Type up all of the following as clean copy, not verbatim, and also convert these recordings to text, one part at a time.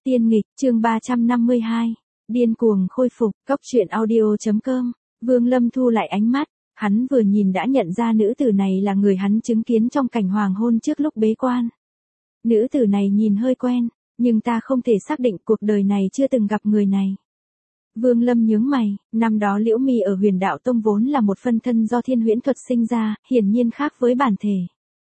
Tiên nghịch, chương 352. Điên cuồng khôi phục, cốc truyện audio.com. Vương Lâm thu lại ánh mắt, hắn vừa nhìn đã nhận ra nữ tử này là người hắn chứng kiến trong cảnh hoàng hôn trước lúc bế quan. Nữ tử này nhìn hơi quen, nhưng ta không thể xác định cuộc đời này chưa từng gặp người này. Vương Lâm nhướng mày, năm đó Liễu Mi ở Huyền Đạo Tông vốn là một phân thân do Thiên Huyễn Thuật sinh ra, hiển nhiên khác với bản thể.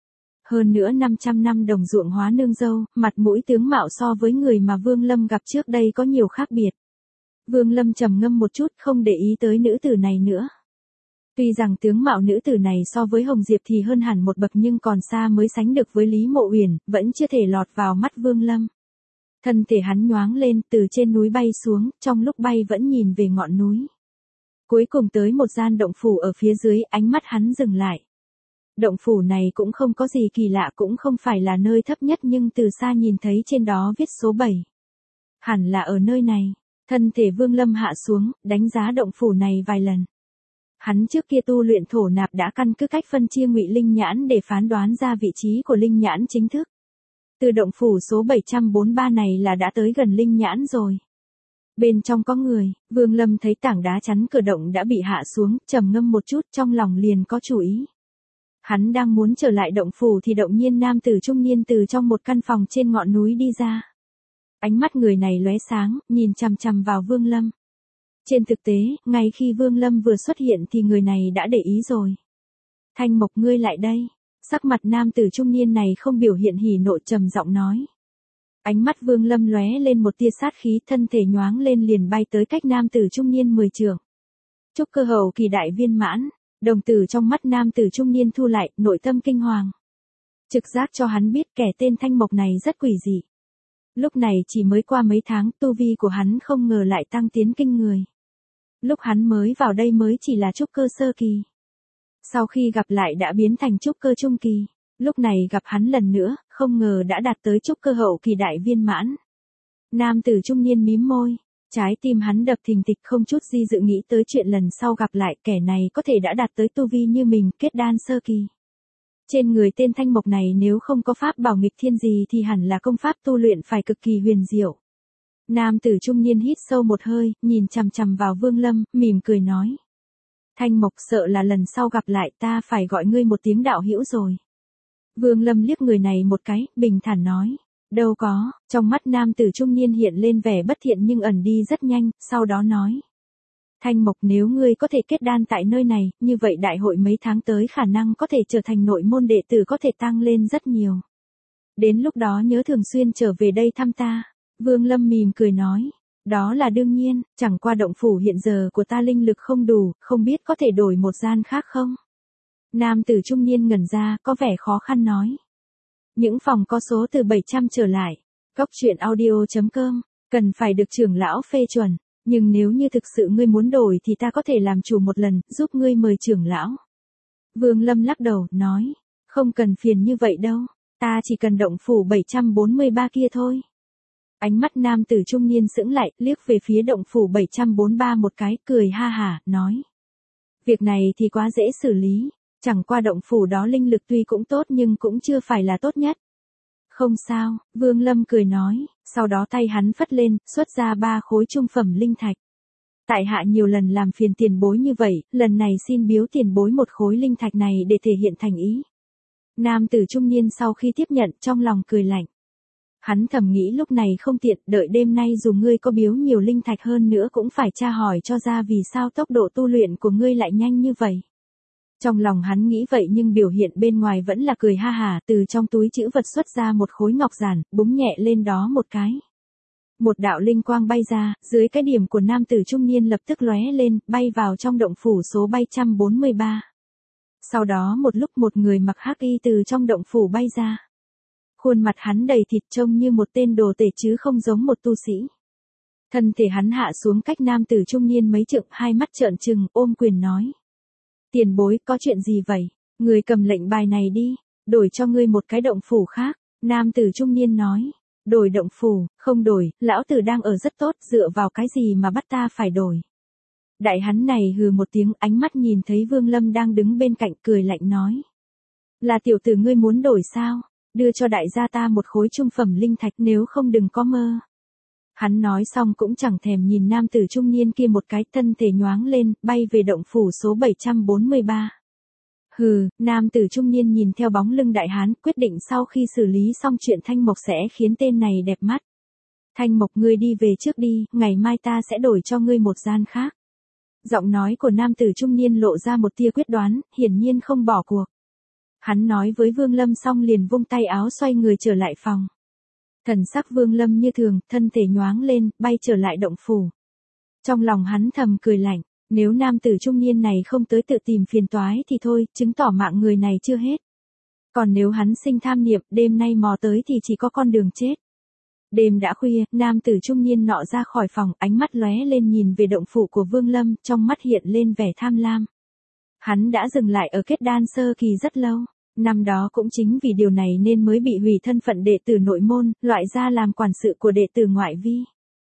Hơn nữa 500 năm đồng ruộng hóa nương dâu, mặt mũi tướng mạo so với người mà Vương Lâm gặp trước đây có nhiều khác biệt. Vương Lâm trầm ngâm một chút không để ý tới nữ tử này nữa. Tuy rằng tướng mạo nữ tử này so với Hồng Diệp thì hơn hẳn một bậc nhưng còn xa mới sánh được với Lý Mộ Uyển, vẫn chưa thể lọt vào mắt Vương Lâm. Thân thể hắn nhoáng lên từ trên núi bay xuống, trong lúc bay vẫn nhìn về ngọn núi. Cuối cùng tới một gian động phủ ở phía dưới, ánh mắt hắn dừng lại. Động phủ này cũng không có gì kỳ lạ, cũng không phải là nơi thấp nhất nhưng từ xa nhìn thấy trên đó viết số 7. Hẳn là ở nơi này. Thân thể Vương Lâm hạ xuống, đánh giá động phủ này vài lần. Hắn trước kia tu luyện thổ nạp đã căn cứ cách phân chia ngụy linh nhãn để phán đoán ra vị trí của linh nhãn chính thức. Từ động phủ số 743 này là đã tới gần linh nhãn rồi. Bên trong có người, Vương Lâm thấy tảng đá chắn cửa động đã bị hạ xuống, trầm ngâm một chút trong lòng liền có chủ ý. Hắn đang muốn trở lại động phủ thì động nhiên nam tử trung niên từ trong một căn phòng trên ngọn núi đi ra. Ánh mắt người này lóe sáng, nhìn chằm chằm vào Vương Lâm. Trên thực tế, ngay khi Vương Lâm vừa xuất hiện thì người này đã để ý rồi. Thanh Mộc ngươi lại đây. Sắc mặt nam tử trung niên này không biểu hiện hỉ nộ, trầm giọng nói. Ánh mắt Vương Lâm lóe lên một tia sát khí, thân thể nhoáng lên liền bay tới cách nam tử trung niên 10 trượng. Trúc cơ hậu kỳ đại viên mãn, đồng tử trong mắt nam tử trung niên thu lại, nội tâm kinh hoàng. Trực giác cho hắn biết kẻ tên Thanh Mộc này rất quỷ dị. Lúc này chỉ mới qua mấy tháng, tu vi của hắn không ngờ lại tăng tiến kinh người. Lúc hắn mới vào đây mới chỉ là trúc cơ sơ kỳ. Sau khi gặp lại đã biến thành trúc cơ trung kỳ. Lúc này gặp hắn lần nữa, không ngờ đã đạt tới trúc cơ hậu kỳ đại viên mãn. Nam tử trung niên mím môi, trái tim hắn đập thình thịch không chút di dự nghĩ tới chuyện lần sau gặp lại kẻ này có thể đã đạt tới tu vi như mình, kết đan sơ kỳ. Trên người tên Thanh Mộc này nếu không có pháp bảo nghịch thiên gì thì hẳn là công pháp tu luyện phải cực kỳ huyền diệu. Nam tử trung niên hít sâu một hơi, nhìn chằm chằm vào Vương Lâm, mỉm cười nói. Thanh Mộc, sợ là lần sau gặp lại ta phải gọi ngươi một tiếng đạo hữu rồi. Vương Lâm liếc người này một cái, bình thản nói. Đâu có, trong mắt nam tử trung niên hiện lên vẻ bất thiện nhưng ẩn đi rất nhanh, sau đó nói. Thanh Mộc, nếu ngươi có thể kết đan tại nơi này, như vậy đại hội mấy tháng tới khả năng có thể trở thành nội môn đệ tử có thể tăng lên rất nhiều. Đến lúc đó nhớ thường xuyên trở về đây thăm ta. Vương Lâm mỉm cười nói. Đó là đương nhiên, chẳng qua động phủ hiện giờ của ta linh lực không đủ, không biết có thể đổi một gian khác không? Nam tử trung niên ngẩn ra, có vẻ khó khăn nói. Những phòng có số từ 700 trở lại. Cốc truyện audio.com, cần phải được trưởng lão phê chuẩn. Nhưng nếu như thực sự ngươi muốn đổi thì ta có thể làm chủ một lần, giúp ngươi mời trưởng lão. Vương Lâm lắc đầu, nói. Không cần phiền như vậy đâu, ta chỉ cần động phủ 743 kia thôi. Ánh mắt nam tử trung niên sững lại, liếc về phía động phủ 743 một cái, cười ha hả, nói. Việc này thì quá dễ xử lý, chẳng qua động phủ đó linh lực tuy cũng tốt nhưng cũng chưa phải là tốt nhất. Không sao, Vương Lâm cười nói, sau đó tay hắn phất lên, xuất ra 3 khối trung phẩm linh thạch. Tại hạ nhiều lần làm phiền tiền bối như vậy, lần này xin biếu tiền bối một khối linh thạch này để thể hiện thành ý. Nam tử trung niên sau khi tiếp nhận trong lòng cười lạnh. Hắn thầm nghĩ lúc này không tiện, đợi đêm nay dù ngươi có biếu nhiều linh thạch hơn nữa cũng phải tra hỏi cho ra vì sao tốc độ tu luyện của ngươi lại nhanh như vậy. Trong lòng hắn nghĩ vậy nhưng biểu hiện bên ngoài vẫn là cười ha hả, từ trong túi trữ vật xuất ra một khối ngọc giản, búng nhẹ lên đó một cái. Một đạo linh quang bay ra, dưới cái điểm của nam tử trung niên lập tức lóe lên, bay vào trong động phủ số 743. Sau đó một lúc một người mặc hắc y từ trong động phủ bay ra. Khuôn mặt hắn đầy thịt trông như một tên đồ tể chứ không giống một tu sĩ. Thân thể hắn hạ xuống cách nam tử trung niên mấy trượng, hai mắt trợn trừng, ôm quyền nói. Tiền bối, có chuyện gì vậy? Người cầm lệnh bài này đi, đổi cho ngươi một cái động phủ khác. Nam tử trung niên nói. Đổi động phủ, không đổi, lão tử đang ở rất tốt, dựa vào cái gì mà bắt ta phải đổi. Đại hắn này hừ một tiếng, ánh mắt nhìn thấy Vương Lâm đang đứng bên cạnh, cười lạnh nói. Là tiểu tử ngươi muốn đổi sao? Đưa cho đại gia ta một khối trung phẩm linh thạch, nếu không đừng có mơ. Hắn nói xong cũng chẳng thèm nhìn nam tử trung niên kia một cái, thân thể nhoáng lên, bay về động phủ số 743. Hừ, nam tử trung niên nhìn theo bóng lưng đại hán, quyết định sau khi xử lý xong chuyện Thanh Mộc sẽ khiến tên này đẹp mắt. Thanh Mộc, ngươi đi về trước đi, ngày mai ta sẽ đổi cho ngươi một gian khác. Giọng nói của nam tử trung niên lộ ra một tia quyết đoán, hiển nhiên không bỏ cuộc. Hắn nói với Vương Lâm xong liền vung tay áo xoay người trở lại phòng. Thần sắc Vương Lâm như thường, thân thể nhoáng lên, bay trở lại động phủ. Trong lòng hắn thầm cười lạnh, nếu nam tử trung niên này không tới tự tìm phiền toái thì thôi, chứng tỏ mạng người này chưa hết. Còn nếu hắn sinh tham niệm, đêm nay mò tới thì chỉ có con đường chết. Đêm đã khuya, nam tử trung niên nọ ra khỏi phòng, ánh mắt lóe lên nhìn về động phủ của Vương Lâm, trong mắt hiện lên vẻ tham lam. Hắn đã dừng lại ở kết đan sơ kỳ rất lâu. Năm đó cũng chính vì điều này nên mới bị hủy thân phận đệ tử nội môn, loại ra làm quản sự của đệ tử ngoại vi.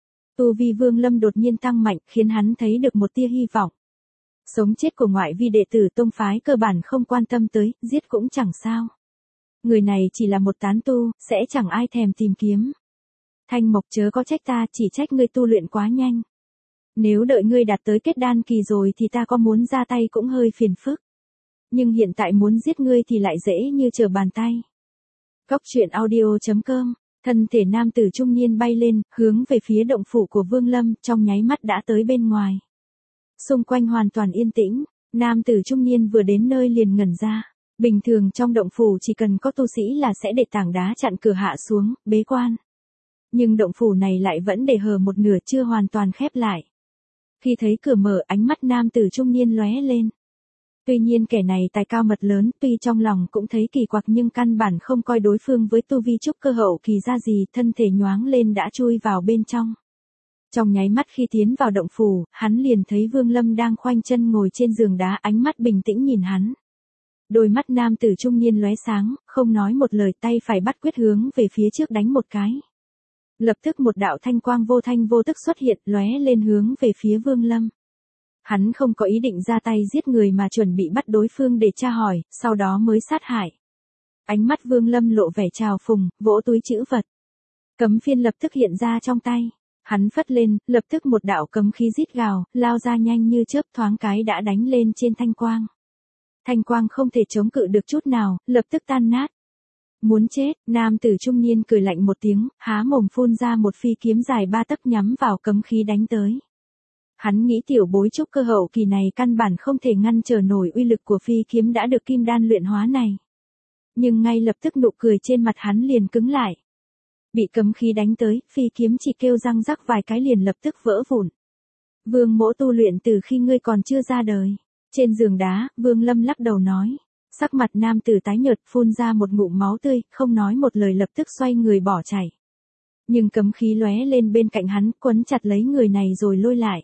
Tu vi Vương Lâm đột nhiên tăng mạnh, khiến hắn thấy được một tia hy vọng. Sống chết của ngoại vi đệ tử tông phái cơ bản không quan tâm tới, giết cũng chẳng sao. Người này chỉ là một tán tu, sẽ chẳng ai thèm tìm kiếm. Thanh Mộc, chớ có trách ta, chỉ trách ngươi tu luyện quá nhanh. Nếu đợi ngươi đạt tới kết đan kỳ rồi thì ta có muốn ra tay cũng hơi phiền phức. Nhưng hiện tại muốn giết ngươi thì lại dễ như trở bàn tay. Góc truyện audio.com, thân thể nam tử trung niên bay lên, hướng về phía động phủ của Vương Lâm, trong nháy mắt đã tới bên ngoài. Xung quanh hoàn toàn yên tĩnh, nam tử trung niên vừa đến nơi liền ngẩn ra. Bình thường trong động phủ chỉ cần có tu sĩ là sẽ để tảng đá chặn cửa hạ xuống, bế quan. Nhưng động phủ này lại vẫn để hờ một nửa, chưa hoàn toàn khép lại. Khi thấy cửa mở, ánh mắt nam tử trung niên lóe lên. Tuy nhiên kẻ này tài cao mật lớn, tuy trong lòng cũng thấy kỳ quặc nhưng căn bản không coi đối phương với tu vi trúc cơ hậu kỳ ra gì, thân thể nhoáng lên đã chui vào bên trong. Trong nháy mắt khi tiến vào động phủ, hắn liền thấy Vương Lâm đang khoanh chân ngồi trên giường đá, ánh mắt bình tĩnh nhìn hắn. Đôi mắt nam tử trung niên lóe sáng, không nói một lời, tay phải bắt quyết hướng về phía trước đánh một cái. Lập tức một đạo thanh quang vô thanh vô tức xuất hiện, lóe lên hướng về phía Vương Lâm. Hắn không có ý định ra tay giết người mà chuẩn bị bắt đối phương để tra hỏi, sau đó mới sát hại. Ánh mắt Vương Lâm lộ vẻ trào phùng, vỗ túi trữ vật. Cấm phiên lập tức hiện ra trong tay. Hắn phất lên, lập tức một đạo cấm khí rít gào, lao ra nhanh như chớp, thoáng cái đã đánh lên trên thanh quang. Thanh quang không thể chống cự được chút nào, lập tức tan nát. Muốn chết, nam tử trung niên cười lạnh một tiếng, há mồm phun ra một phi kiếm dài 3 tấc nhắm vào cấm khí đánh tới. Hắn nghĩ tiểu bối trúc cơ hậu kỳ này căn bản không thể ngăn trở nổi uy lực của phi kiếm đã được kim đan luyện hóa này. Nhưng ngay lập tức nụ cười trên mặt hắn liền cứng lại. Bị cấm khí đánh tới, phi kiếm chỉ kêu răng rắc vài cái liền lập tức vỡ vụn. Vương mỗ tu luyện từ khi ngươi còn chưa ra đời. Trên giường đá, Vương Lâm lắc đầu nói. Sắc mặt nam tử tái nhợt, phun ra một ngụm máu tươi, không nói một lời lập tức xoay người bỏ chạy. Nhưng cấm khí lóe lên bên cạnh hắn, quấn chặt lấy người này rồi lôi lại.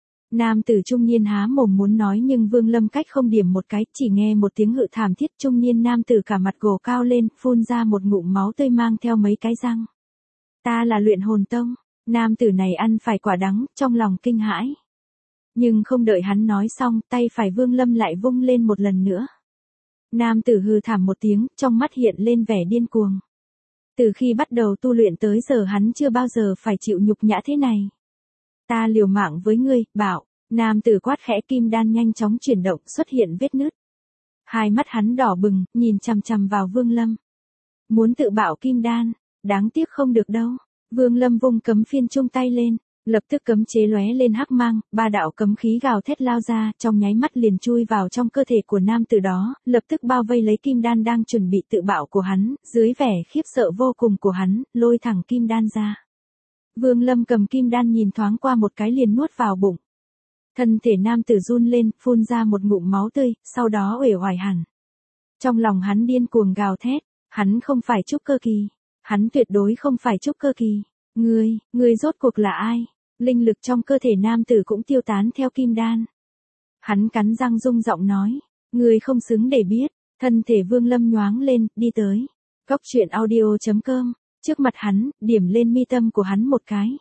Nam tử trung niên há mồm muốn nói nhưng Vương Lâm cách không điểm một cái, chỉ nghe một tiếng hự thảm thiết, trung niên nam tử cả mặt gồ cao lên, phun ra một ngụm máu tươi mang theo mấy cái răng. Ta là Luyện Hồn Tông. Nam tử này ăn phải quả đắng, trong lòng kinh hãi. Nhưng không đợi hắn nói xong, tay phải Vương Lâm lại vung lên một lần nữa. Nam tử hừ thảm một tiếng, trong mắt hiện lên vẻ điên cuồng. Từ khi bắt đầu tu luyện tới giờ hắn chưa bao giờ phải chịu nhục nhã thế này. Ta liều mạng với ngươi, bảo. Nam tử quát khẽ, kim đan nhanh chóng chuyển động, xuất hiện vết nứt. Hai mắt hắn đỏ bừng, nhìn chằm chằm vào Vương Lâm. Muốn tự bạo kim đan, đáng tiếc không được đâu. Vương Lâm vung cấm phiên chung tay lên, lập tức cấm chế lóe lên hắc mang, 3 đạo cấm khí gào thét lao ra, trong nháy mắt liền chui vào trong cơ thể của nam tử đó, lập tức bao vây lấy kim đan đang chuẩn bị tự bạo của hắn, dưới vẻ khiếp sợ vô cùng của hắn, lôi thẳng kim đan ra. Vương Lâm cầm kim đan nhìn thoáng qua một cái liền nuốt vào bụng. Thân thể nam tử run lên, phun ra một ngụm máu tươi, sau đó uể oải hẳn. Trong lòng hắn điên cuồng gào thét, hắn không phải trúc cơ kỳ. Hắn tuyệt đối không phải trúc cơ kỳ. Ngươi rốt cuộc là ai? Linh lực trong cơ thể nam tử cũng tiêu tán theo kim đan. Hắn cắn răng rung giọng nói, ngươi không xứng để biết. Thân thể Vương Lâm nhoáng lên, đi tới. Góc truyện audio.com, trước mặt hắn, điểm lên mi tâm của hắn một cái.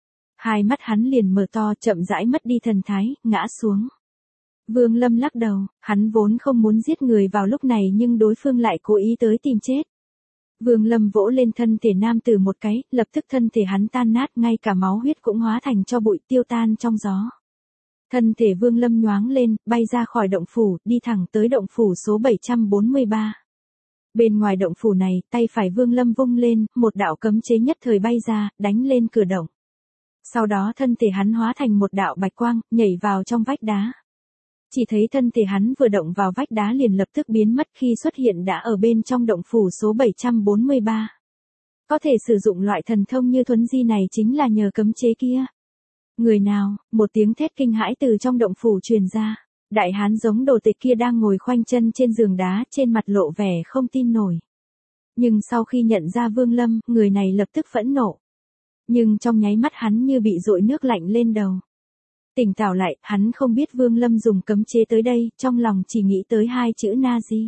Hai mắt hắn liền mở to, chậm rãi mất đi thần thái, ngã xuống. Vương Lâm lắc đầu, hắn vốn không muốn giết người vào lúc này nhưng đối phương lại cố ý tới tìm chết. Vương Lâm vỗ lên thân thể nam tử một cái, lập tức thân thể hắn tan nát, ngay cả máu huyết cũng hóa thành cho bụi tiêu tan trong gió. Thân thể Vương Lâm nhoáng lên, bay ra khỏi động phủ, đi thẳng tới động phủ số 743. Bên ngoài động phủ này, tay phải Vương Lâm vung lên, một đạo cấm chế nhất thời bay ra, đánh lên cửa động. Sau đó thân thể hắn hóa thành một đạo bạch quang, nhảy vào trong vách đá. Chỉ thấy thân thể hắn vừa động vào vách đá liền lập tức biến mất, khi xuất hiện đã ở bên trong động phủ số 743. Có thể sử dụng loại thần thông như thuấn di này chính là nhờ cấm chế kia. Người nào? Một tiếng thét kinh hãi từ trong động phủ truyền ra. Đại hán giống đồ tịch kia đang ngồi khoanh chân trên giường đá, trên mặt lộ vẻ không tin nổi. Nhưng sau khi nhận ra Vương Lâm, người này lập tức phẫn nộ. Nhưng trong nháy mắt hắn như bị dội nước lạnh lên đầu. Tỉnh táo lại, hắn không biết Vương Lâm dùng cấm chế tới đây, trong lòng chỉ nghĩ tới hai chữ Nazi.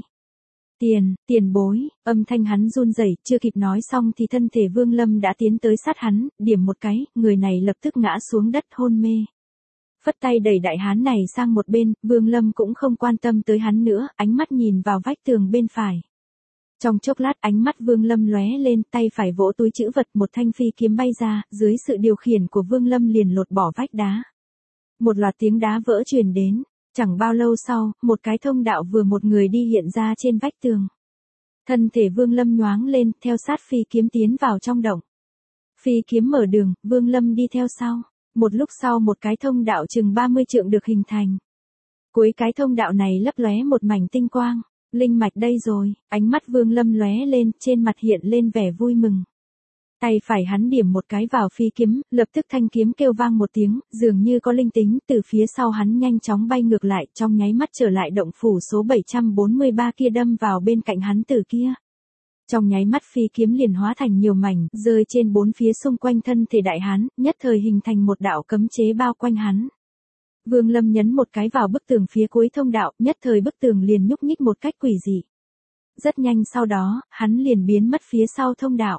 Tiền bối, âm thanh hắn run rẩy, chưa kịp nói xong thì thân thể Vương Lâm đã tiến tới sát hắn, điểm một cái, người này lập tức ngã xuống đất hôn mê. Phất tay đẩy đại hán này sang một bên, Vương Lâm cũng không quan tâm tới hắn nữa, ánh mắt nhìn vào vách tường bên phải. Trong chốc lát ánh mắt Vương Lâm lóe lên, tay phải vỗ túi trữ vật, một thanh phi kiếm bay ra, dưới sự điều khiển của Vương Lâm liền lột bỏ vách đá. Một loạt tiếng đá vỡ truyền đến, chẳng bao lâu sau, một cái thông đạo vừa một người đi hiện ra trên vách tường. Thân thể Vương Lâm nhoáng lên, theo sát phi kiếm tiến vào trong động. Phi kiếm mở đường, Vương Lâm đi theo sau. Một lúc sau một cái thông đạo chừng 30 trượng được hình thành. Cuối cái thông đạo này lấp lóe một mảnh tinh quang. Linh mạch đây rồi, ánh mắt Vương Lâm lóe lên, trên mặt hiện lên vẻ vui mừng. Tay phải hắn điểm một cái vào phi kiếm, lập tức thanh kiếm kêu vang một tiếng, dường như có linh tính, từ phía sau hắn nhanh chóng bay ngược lại, trong nháy mắt trở lại động phủ số 743 kia, đâm vào bên cạnh hắn từ kia. Trong nháy mắt phi kiếm liền hóa thành nhiều mảnh, rơi trên bốn phía xung quanh thân thể đại hán, nhất thời hình thành một đạo cấm chế bao quanh hắn. Vương Lâm nhấn một cái vào bức tường phía cuối thông đạo, nhất thời bức tường liền nhúc nhích một cách quỷ dị. Rất nhanh sau đó, hắn liền biến mất phía sau thông đạo.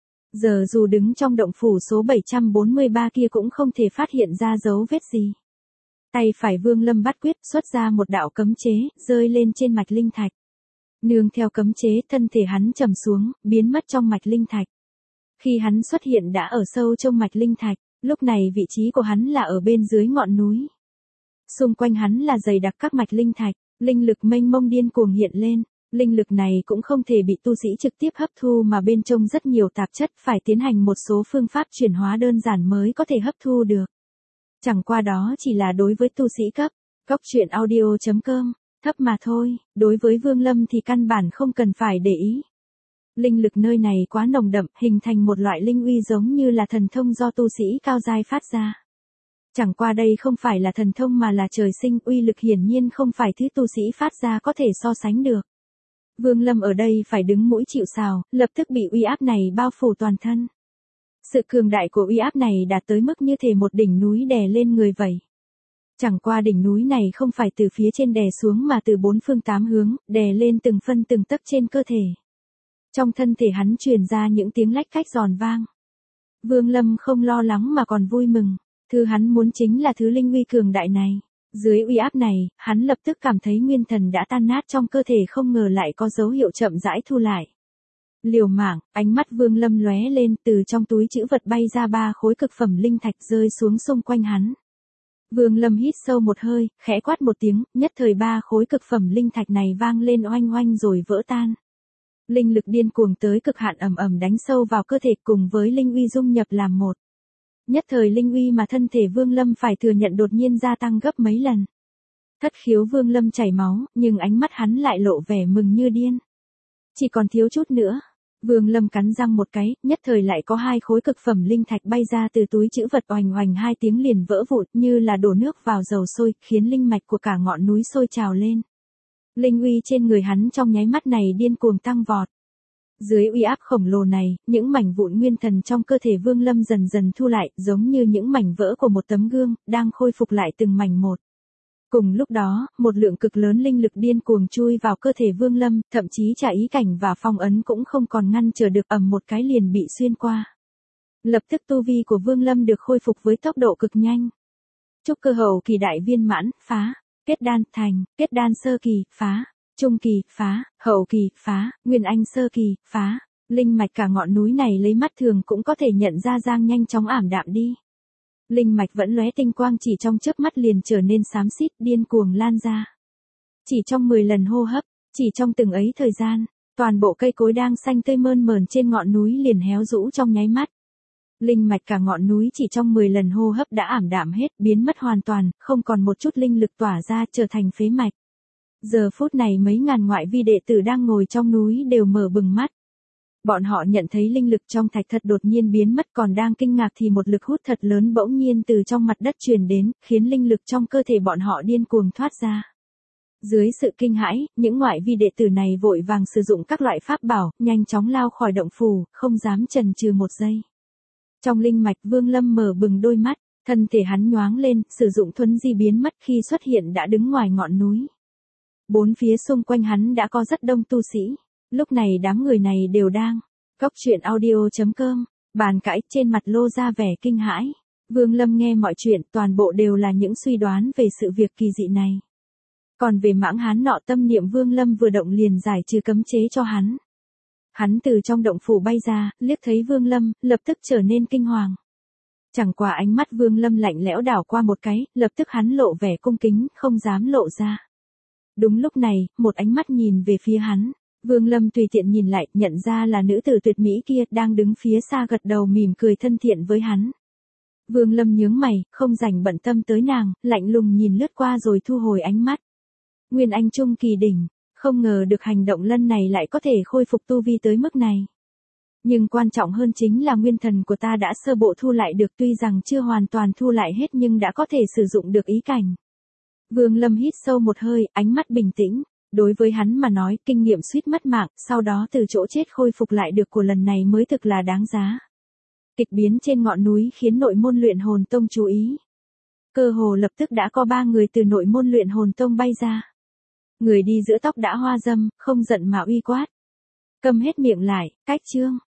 Giờ dù đứng trong động phủ số 743 kia cũng không thể phát hiện ra dấu vết gì. Tay phải Vương Lâm bắt quyết, xuất ra một đạo cấm chế, rơi lên trên mạch linh thạch. Nương theo cấm chế, thân thể hắn trầm xuống, biến mất trong mạch linh thạch. Khi hắn xuất hiện đã ở sâu trong mạch linh thạch, lúc này vị trí của hắn là ở bên dưới ngọn núi. Xung quanh hắn là dày đặc các mạch linh thạch, linh lực mênh mông điên cuồng hiện lên. Linh lực này cũng không thể bị tu sĩ trực tiếp hấp thu mà bên trong rất nhiều tạp chất, phải tiến hành một số phương pháp chuyển hóa đơn giản mới có thể hấp thu được. Chẳng qua đó chỉ là đối với tu sĩ cấp. Coctruyện.audio.com thấp mà thôi, đối với Vương Lâm thì căn bản không cần phải để ý. Linh lực nơi này quá nồng đậm, hình thành một loại linh uy giống như là thần thông do tu sĩ cao giai phát ra. Chẳng qua đây không phải là thần thông mà là trời sinh, uy lực hiển nhiên không phải thứ tu sĩ phát ra có thể so sánh được. Vương Lâm ở đây phải đứng mũi chịu sào, lập tức bị uy áp này bao phủ toàn thân. Sự cường đại của uy áp này đạt tới mức như thể một đỉnh núi đè lên người vậy. Chẳng qua đỉnh núi này không phải từ phía trên đè xuống mà từ bốn phương tám hướng, đè lên từng phân từng tấc trên cơ thể. Trong thân thể hắn truyền ra những tiếng lách cách giòn vang. Vương Lâm không lo lắng mà còn vui mừng, thứ hắn muốn chính là thứ linh uy cường đại này. Dưới uy áp này, hắn lập tức cảm thấy nguyên thần đã tan nát trong cơ thể, không ngờ lại có dấu hiệu chậm rãi thu lại. Liều mạng, ánh mắt Vương Lâm lóe lên, từ trong túi trữ vật bay ra 3 khối cực phẩm linh thạch rơi xuống xung quanh hắn. Vương Lâm hít sâu một hơi, khẽ quát một tiếng, nhất thời 3 khối cực phẩm linh thạch này vang lên oanh oanh rồi vỡ tan. Linh lực điên cuồng tới cực hạn ầm ầm đánh sâu vào cơ thể cùng với linh uy dung nhập làm một. Nhất thời linh uy mà thân thể Vương Lâm phải thừa nhận đột nhiên gia tăng gấp mấy lần. Thất khiếu Vương Lâm chảy máu, nhưng ánh mắt hắn lại lộ vẻ mừng như điên. Chỉ còn thiếu chút nữa. Vương Lâm cắn răng một cái, nhất thời lại có 2 khối cực phẩm linh thạch bay ra từ túi trữ vật, oành oành 2 tiếng liền vỡ vụn như là đổ nước vào dầu sôi, khiến linh mạch của cả ngọn núi sôi trào lên. Linh uy trên người hắn trong nháy mắt này điên cuồng tăng vọt. Dưới uy áp khổng lồ này, những mảnh vụn nguyên thần trong cơ thể Vương Lâm dần dần thu lại, giống như những mảnh vỡ của một tấm gương, đang khôi phục lại từng mảnh một. Cùng lúc đó, một lượng cực lớn linh lực điên cuồng chui vào cơ thể Vương Lâm, thậm chí trả ý cảnh và phong ấn cũng không còn ngăn trở được, ầm một cái liền bị xuyên qua. Lập tức tu vi của Vương Lâm được khôi phục với tốc độ cực nhanh. Trúc cơ hậu kỳ đại viên mãn, phá. Kết đan thành, kết đan sơ kỳ, phá. Trung kỳ, phá. Hậu kỳ, phá. Nguyên anh sơ kỳ, phá. Linh mạch cả ngọn núi này lấy mắt thường cũng có thể nhận ra Giang nhanh chóng ảm đạm đi. Linh mạch vẫn lóe tinh quang chỉ trong chớp mắt liền trở nên xám xít điên cuồng lan ra. Chỉ trong 10 lần hô hấp, chỉ trong từng ấy thời gian, toàn bộ cây cối đang xanh tươi mơn mởn trên ngọn núi liền héo rũ trong nháy mắt. Linh mạch cả ngọn núi chỉ trong 10 lần hô hấp đã ảm đạm hết, biến mất hoàn toàn, không còn một chút linh lực tỏa ra, trở thành phế mạch. Giờ phút này mấy ngàn ngoại vi đệ tử đang ngồi trong núi đều mở bừng mắt. Bọn họ nhận thấy linh lực trong thạch thất đột nhiên biến mất, còn đang kinh ngạc thì một lực hút thật lớn bỗng nhiên từ trong mặt đất truyền đến, khiến linh lực trong cơ thể bọn họ điên cuồng thoát ra. Dưới sự kinh hãi, những ngoại vi đệ tử này vội vàng sử dụng các loại pháp bảo, nhanh chóng lao khỏi động phủ, không dám chần chừ một giây. Trong linh mạch Vương Lâm mở bừng đôi mắt, thân thể hắn nhoáng lên, sử dụng thuấn di biến mất, khi xuất hiện đã đứng ngoài ngọn núi. Bốn phía xung quanh hắn đã có rất đông tu sĩ. Lúc này đám người này đều đang cóc truyện audio.com bàn cãi, trên mặt lộ ra vẻ kinh hãi. Vương Lâm nghe mọi chuyện toàn bộ đều là những suy đoán về sự việc kỳ dị này. Còn về Mãng Hán nọ, tâm niệm Vương Lâm vừa động liền giải trừ cấm chế cho hắn. Hắn từ trong động phủ bay ra, liếc thấy Vương Lâm, lập tức trở nên kinh hoàng. Chẳng qua ánh mắt Vương Lâm lạnh lẽo đảo qua một cái, lập tức hắn lộ vẻ cung kính, không dám lộ ra. Đúng lúc này, một ánh mắt nhìn về phía hắn. Vương Lâm tùy tiện nhìn lại, nhận ra là nữ tử tuyệt mỹ kia, đang đứng phía xa gật đầu mỉm cười thân thiện với hắn. Vương Lâm nhướng mày, không rảnh bận tâm tới nàng, lạnh lùng nhìn lướt qua rồi thu hồi ánh mắt. Nguyên Anh Trung kỳ đỉnh, không ngờ được hành động lần này lại có thể khôi phục tu vi tới mức này. Nhưng quan trọng hơn chính là nguyên thần của ta đã sơ bộ thu lại được, tuy rằng chưa hoàn toàn thu lại hết nhưng đã có thể sử dụng được ý cảnh. Vương Lâm hít sâu một hơi, ánh mắt bình tĩnh. Đối với hắn mà nói, kinh nghiệm suýt mất mạng, sau đó từ chỗ chết khôi phục lại được của lần này mới thực là đáng giá. Kịch biến trên ngọn núi khiến nội môn luyện hồn tông chú ý. Cơ hồ lập tức đã có 3 người từ nội môn luyện hồn tông bay ra. Người đi giữa tóc đã hoa râm, không giận mà uy quát. Câm hết miệng lại, cách chương.